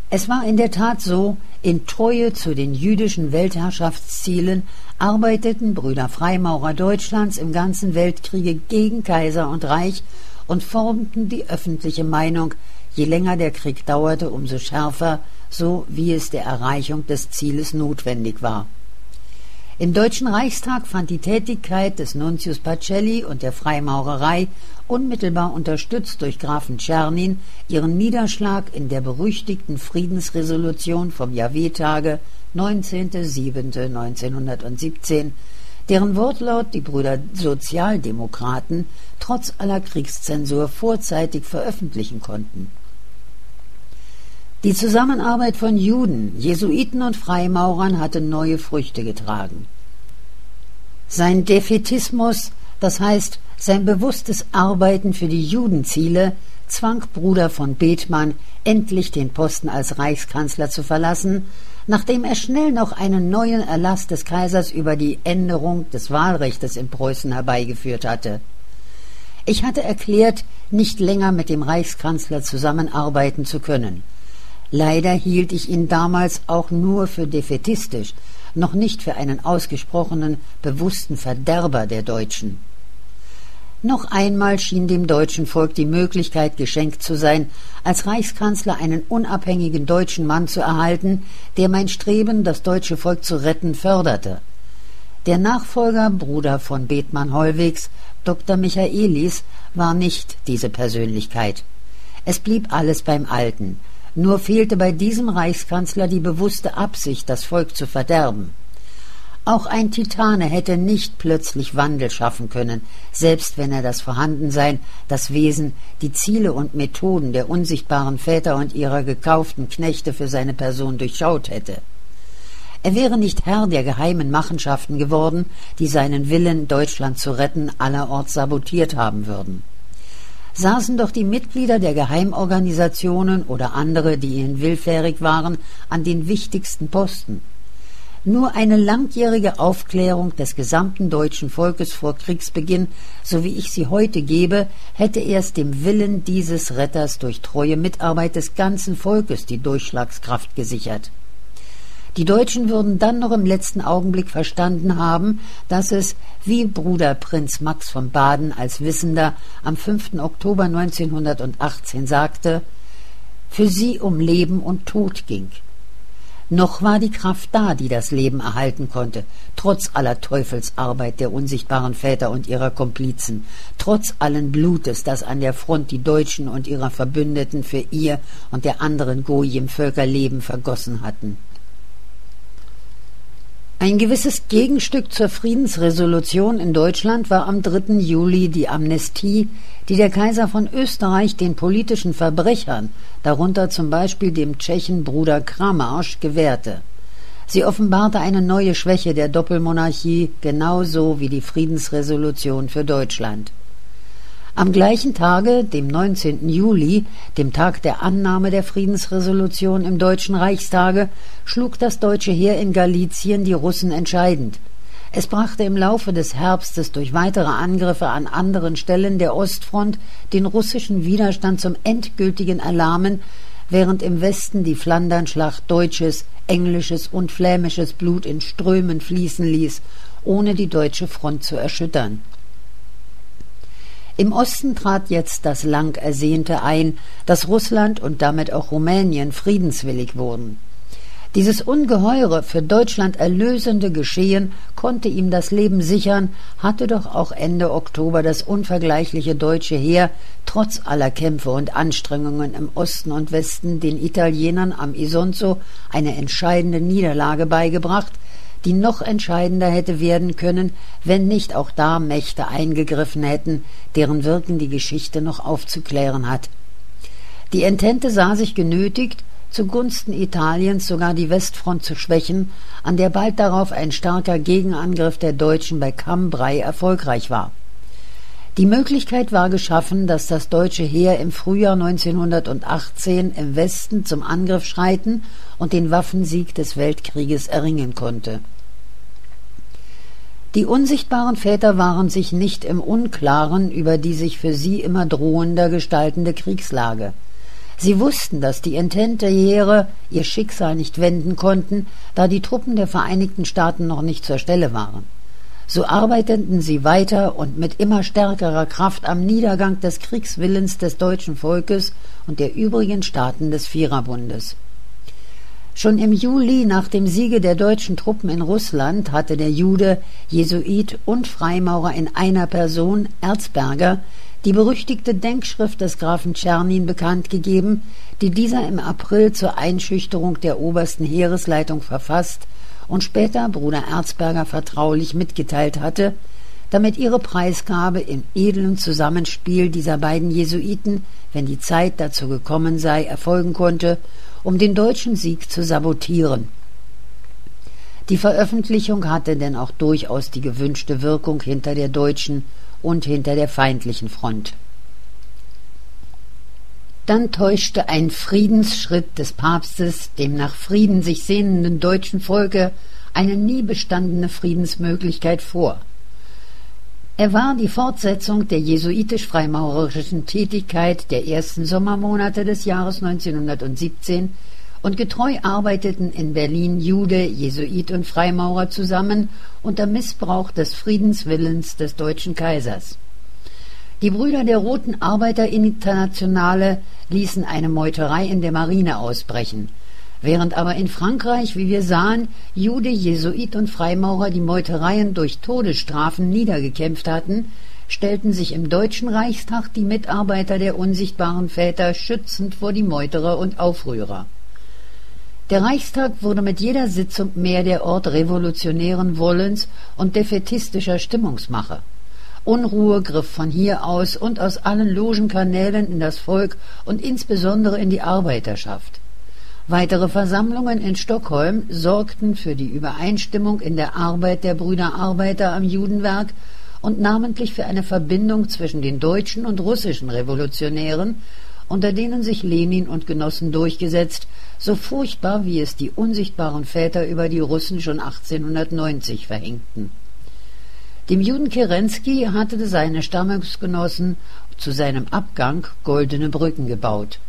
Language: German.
Es war in der Tat so, in Treue zu den jüdischen Weltherrschaftszielen arbeiteten Brüder Freimaurer Deutschlands im ganzen Weltkriege gegen Kaiser und Reich und formten die öffentliche Meinung, je länger der Krieg dauerte, umso schärfer, so wie es der Erreichung des Zieles notwendig war. Im Deutschen Reichstag fand die Tätigkeit des Nuntius Pacelli und der Freimaurerei, unmittelbar unterstützt durch Grafen Czernin, ihren Niederschlag in der berüchtigten Friedensresolution vom Jahwe-Tage 19.07.1917, deren Wortlaut die Brüder Sozialdemokraten trotz aller Kriegszensur vorzeitig veröffentlichen konnten. Die Zusammenarbeit von Juden, Jesuiten und Freimaurern hatte neue Früchte getragen. Sein Defätismus, das heißt sein bewusstes Arbeiten für die Judenziele, zwang Bruder von Bethmann, endlich den Posten als Reichskanzler zu verlassen, nachdem er schnell noch einen neuen Erlass des Kaisers über die Änderung des Wahlrechtes in Preußen herbeigeführt hatte. Ich hatte erklärt, nicht länger mit dem Reichskanzler zusammenarbeiten zu können. Leider hielt ich ihn damals auch nur für defätistisch, noch nicht für einen ausgesprochenen, bewussten Verderber der Deutschen. Noch einmal schien dem deutschen Volk die Möglichkeit geschenkt zu sein, als Reichskanzler einen unabhängigen deutschen Mann zu erhalten, der mein Streben, das deutsche Volk zu retten, förderte. Der Nachfolger, Bruder von Bethmann-Hollwegs, Dr. Michaelis, war nicht diese Persönlichkeit. Es blieb alles beim Alten. Nur fehlte bei diesem Reichskanzler die bewusste Absicht, das Volk zu verderben. Auch ein Titane hätte nicht plötzlich Wandel schaffen können, selbst wenn er das Vorhandensein, das Wesen, die Ziele und Methoden der unsichtbaren Väter und ihrer gekauften Knechte für seine Person durchschaut hätte. Er wäre nicht Herr der geheimen Machenschaften geworden, die seinen Willen, Deutschland zu retten, allerorts sabotiert haben würden. Saßen doch die Mitglieder der Geheimorganisationen oder andere, die ihnen willfährig waren, an den wichtigsten Posten. Nur eine langjährige Aufklärung des gesamten deutschen Volkes vor Kriegsbeginn, so wie ich sie heute gebe, hätte erst dem Willen dieses Retters durch treue Mitarbeit des ganzen Volkes die Durchschlagskraft gesichert. Die Deutschen würden dann noch im letzten Augenblick verstanden haben, dass es, wie Bruder Prinz Max von Baden als Wissender am 5. Oktober 1918 sagte, für sie um Leben und Tod ging. Noch war die Kraft da, die das Leben erhalten konnte, trotz aller Teufelsarbeit der unsichtbaren Väter und ihrer Komplizen, trotz allen Blutes, das an der Front die Deutschen und ihrer Verbündeten für ihr und der anderen Gojim-Völkerleben vergossen hatten. Ein gewisses Gegenstück zur Friedensresolution in Deutschland war am 3. Juli die Amnestie, die der Kaiser von Österreich den politischen Verbrechern, darunter zum Beispiel dem Tschechen Bruder Kramarsch, gewährte. Sie offenbarte eine neue Schwäche der Doppelmonarchie, genauso wie die Friedensresolution für Deutschland. Am gleichen Tage, dem 19. Juli, dem Tag der Annahme der Friedensresolution im Deutschen Reichstage, schlug das deutsche Heer in Galizien die Russen entscheidend. Es brachte im Laufe des Herbstes durch weitere Angriffe an anderen Stellen der Ostfront den russischen Widerstand zum endgültigen Erlahmen, während im Westen die Flandernschlacht deutsches, englisches und flämisches Blut in Strömen fließen ließ, ohne die deutsche Front zu erschüttern. Im Osten trat jetzt das lang Ersehnte ein, dass Russland und damit auch Rumänien friedenswillig wurden. Dieses ungeheure, für Deutschland erlösende Geschehen konnte ihm das Leben sichern, hatte doch auch Ende Oktober das unvergleichliche deutsche Heer, trotz aller Kämpfe und Anstrengungen im Osten und Westen, den Italienern am Isonzo eine entscheidende Niederlage beigebracht, die noch entscheidender hätte werden können, wenn nicht auch da Mächte eingegriffen hätten, deren Wirken die Geschichte noch aufzuklären hat. Die Entente sah sich genötigt, zugunsten Italiens sogar die Westfront zu schwächen, an der bald darauf ein starker Gegenangriff der Deutschen bei Cambrai erfolgreich war. Die Möglichkeit war geschaffen, dass das deutsche Heer im Frühjahr 1918 im Westen zum Angriff schreiten und den Waffensieg des Weltkrieges erringen konnte. Die unsichtbaren Väter waren sich nicht im Unklaren über die sich für sie immer drohender gestaltende Kriegslage. Sie wussten, dass die Entente-Heere ihr Schicksal nicht wenden konnten, da die Truppen der Vereinigten Staaten noch nicht zur Stelle waren. So arbeiteten sie weiter und mit immer stärkerer Kraft am Niedergang des Kriegswillens des deutschen Volkes und der übrigen Staaten des Viererbundes. Schon im Juli nach dem Siege der deutschen Truppen in Russland hatte der Jude, Jesuit und Freimaurer in einer Person, Erzberger, die berüchtigte Denkschrift des Grafen Czernin bekannt gegeben, die dieser im April zur Einschüchterung der obersten Heeresleitung verfasst und später Bruder Erzberger vertraulich mitgeteilt hatte, damit ihre Preisgabe im edlen Zusammenspiel dieser beiden Jesuiten, wenn die Zeit dazu gekommen sei, erfolgen konnte, um den deutschen Sieg zu sabotieren. Die Veröffentlichung hatte denn auch durchaus die gewünschte Wirkung hinter der deutschen und hinter der feindlichen Front. Dann täuschte ein Friedensschritt des Papstes dem nach Frieden sich sehnenden deutschen Volke eine nie bestandene Friedensmöglichkeit vor. Er war die Fortsetzung der jesuitisch-freimaurerischen Tätigkeit der ersten Sommermonate des Jahres 1917 und getreu arbeiteten in Berlin Jude, Jesuit und Freimaurer zusammen unter Missbrauch des Friedenswillens des deutschen Kaisers. Die Brüder der Roten Arbeiterinternationale ließen eine Meuterei in der Marine ausbrechen. Während aber in Frankreich, wie wir sahen, Jude, Jesuit und Freimaurer die Meutereien durch Todesstrafen niedergekämpft hatten, stellten sich im Deutschen Reichstag die Mitarbeiter der unsichtbaren Väter schützend vor die Meuterer und Aufrührer. Der Reichstag wurde mit jeder Sitzung mehr der Ort revolutionären Wollens und defätistischer Stimmungsmache. Unruhe griff von hier aus und aus allen Logenkanälen in das Volk und insbesondere in die Arbeiterschaft. Weitere Versammlungen in Stockholm sorgten für die Übereinstimmung in der Arbeit der Brüder Arbeiter am Judenwerk und namentlich für eine Verbindung zwischen den deutschen und russischen Revolutionären, unter denen sich Lenin und Genossen durchgesetzt, so furchtbar wie es die unsichtbaren Väter über die Russen schon 1890 verhängten. Dem Juden Kerensky hatte seine Stammesgenossen zu seinem Abgang goldene Brücken gebaut.